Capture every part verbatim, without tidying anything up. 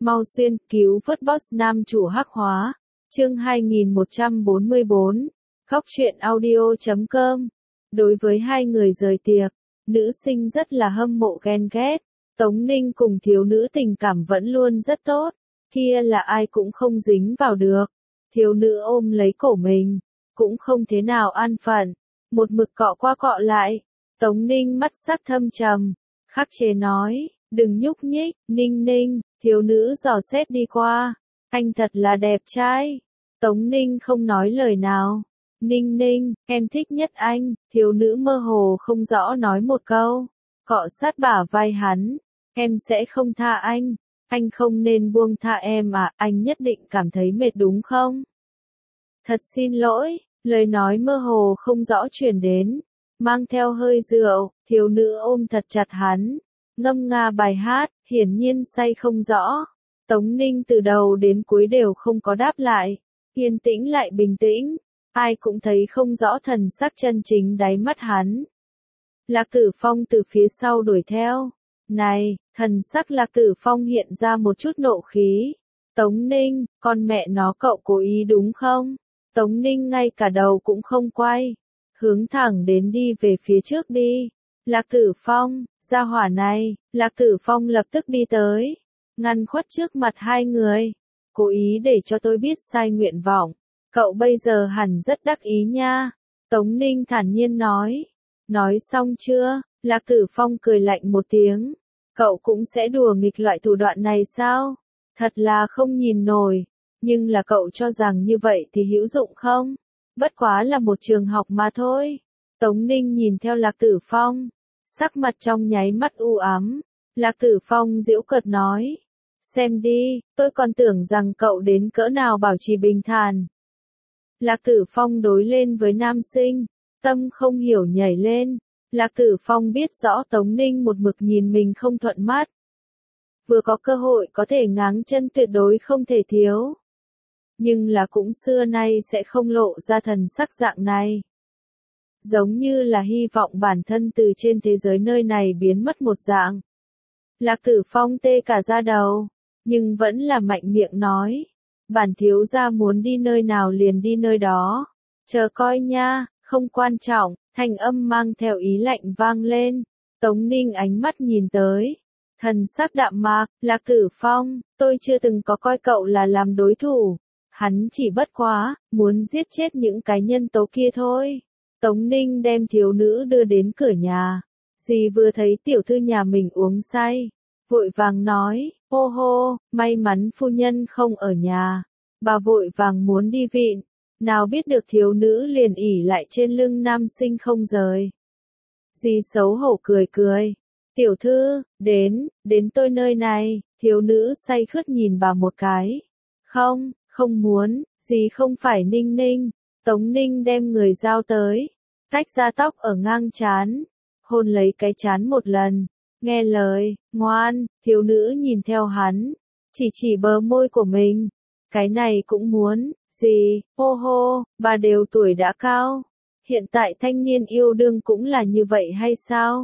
Mau xuyên, cứu vớt boss nam chủ hắc hóa. Chương hai nghìn một trăm bốn mươi bốn. Góc truyện audio chấm com. Đối với hai người rời tiệc, nữ sinh rất là hâm mộ ghen ghét. Tống Ninh cùng thiếu nữ tình cảm vẫn luôn rất tốt. Kia là ai cũng không dính vào được. Thiếu nữ ôm lấy cổ mình, cũng không thế nào an phận. Một mực cọ qua cọ lại. Tống Ninh mắt sắc thâm trầm, khắc chế nói, đừng nhúc nhích. Ninh Ninh, thiếu nữ dò xét đi qua. Anh thật là đẹp trai. Tống Ninh không nói lời nào. Ninh Ninh, em thích nhất anh. Thiếu nữ mơ hồ không rõ nói một câu. Cọ sát bả vai hắn. Em sẽ không tha anh. Anh không nên buông tha em à, anh nhất định cảm thấy mệt đúng không? Thật xin lỗi, lời nói mơ hồ không rõ truyền đến. Mang theo hơi rượu, thiếu nữ ôm thật chặt hắn. Ngâm nga bài hát, hiển nhiên say không rõ. Tống Ninh từ đầu đến cuối đều không có đáp lại. Yên tĩnh lại bình tĩnh. Ai cũng thấy không rõ thần sắc chân chính đáy mắt hắn. Lạc Tử Phong từ phía sau đuổi theo. Này, thần sắc Lạc Tử Phong hiện ra một chút nộ khí. Tống Ninh, con mẹ nó cậu cố ý đúng không? Tống Ninh ngay cả đầu cũng không quay. Hướng thẳng đến đi về phía trước đi. Lạc Tử Phong, ra hỏa này. Lạc Tử Phong lập tức đi tới. Ngăn khuất trước mặt hai người. Cố ý để cho tôi biết sai nguyện vọng. Cậu bây giờ hẳn rất đắc ý nha. Tống Ninh thản nhiên nói. Nói xong chưa? Lạc Tử Phong cười lạnh một tiếng. Cậu cũng sẽ đùa nghịch loại thủ đoạn này sao? Thật là không nhìn nổi. Nhưng là cậu cho rằng như vậy thì hữu dụng không? Bất quá là một trường học mà thôi. Tống Ninh nhìn theo Lạc Tử Phong. Sắc mặt trong nháy mắt u ám. Lạc Tử Phong giễu cợt nói. Xem đi, tôi còn tưởng rằng cậu đến cỡ nào bảo trì bình thản. Lạc Tử Phong đối lên với nam sinh. Tâm không hiểu nhảy lên. Lạc Tử Phong biết rõ Tống Ninh một mực nhìn mình không thuận mắt. Vừa có cơ hội có thể ngáng chân tuyệt đối không thể thiếu. Nhưng là cũng xưa nay sẽ không lộ ra thần sắc dạng này. Giống như là hy vọng bản thân từ trên thế giới nơi này biến mất một dạng. Lạc Tử Phong tê cả da đầu, nhưng vẫn là mạnh miệng nói. Bản thiếu gia muốn đi nơi nào liền đi nơi đó. Chờ coi nha, không quan trọng, thanh âm mang theo ý lạnh vang lên. Tống Ninh ánh mắt nhìn tới. Thần sắc đạm mạc, Lạc Tử Phong, tôi chưa từng có coi cậu là làm đối thủ. Hắn chỉ bất quá, muốn giết chết những cái nhân tố kia thôi. Tống Ninh đem thiếu nữ đưa đến cửa nhà. Dì vừa thấy tiểu thư nhà mình uống say. Vội vàng nói, hô hô, may mắn phu nhân không ở nhà. Bà vội vàng muốn đi vịn. Nào biết được thiếu nữ liền ỉ lại trên lưng nam sinh không rời. Dì xấu hổ cười cười. Tiểu thư, đến, đến tôi nơi này. Thiếu nữ say khướt nhìn bà một cái. Không, không muốn, dì không phải Ninh Ninh. Tống Ninh đem người giao tới. Tách ra tóc ở ngang trán. Hôn lấy cái trán một lần. Nghe lời, ngoan, thiếu nữ nhìn theo hắn. Chỉ chỉ bờ môi của mình. Cái này cũng muốn, gì, hô hô, bà đều tuổi đã cao. Hiện tại thanh niên yêu đương cũng là như vậy hay sao?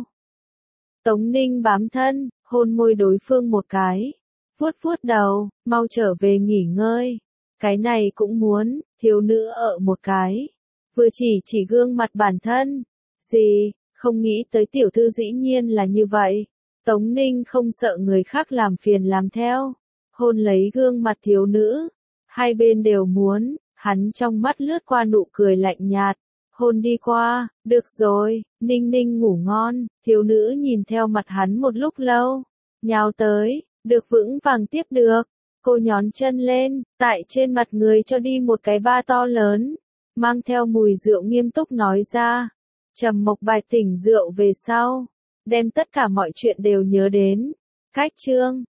Tống Ninh bám thân, hôn môi đối phương một cái. Vuốt vuốt đầu, mau trở về nghỉ ngơi. Cái này cũng muốn, thiếu nữ ở một cái. Vừa chỉ chỉ gương mặt bản thân. Gì, không nghĩ tới tiểu thư dĩ nhiên là như vậy. Tống Ninh không sợ người khác làm phiền làm theo. Hôn lấy gương mặt thiếu nữ. Hai bên đều muốn, hắn trong mắt lướt qua nụ cười lạnh nhạt. Hôn đi qua, được rồi, Ninh Ninh ngủ ngon. Thiếu nữ nhìn theo mặt hắn một lúc lâu. Nhào tới, được vững vàng tiếp được. Cô nhón chân lên, tại trên mặt người cho đi một cái ba to lớn. Mang theo mùi rượu nghiêm túc nói ra. Trầm Mộc Bạch tỉnh rượu về sau. Đem tất cả mọi chuyện đều nhớ đến. Cách chương.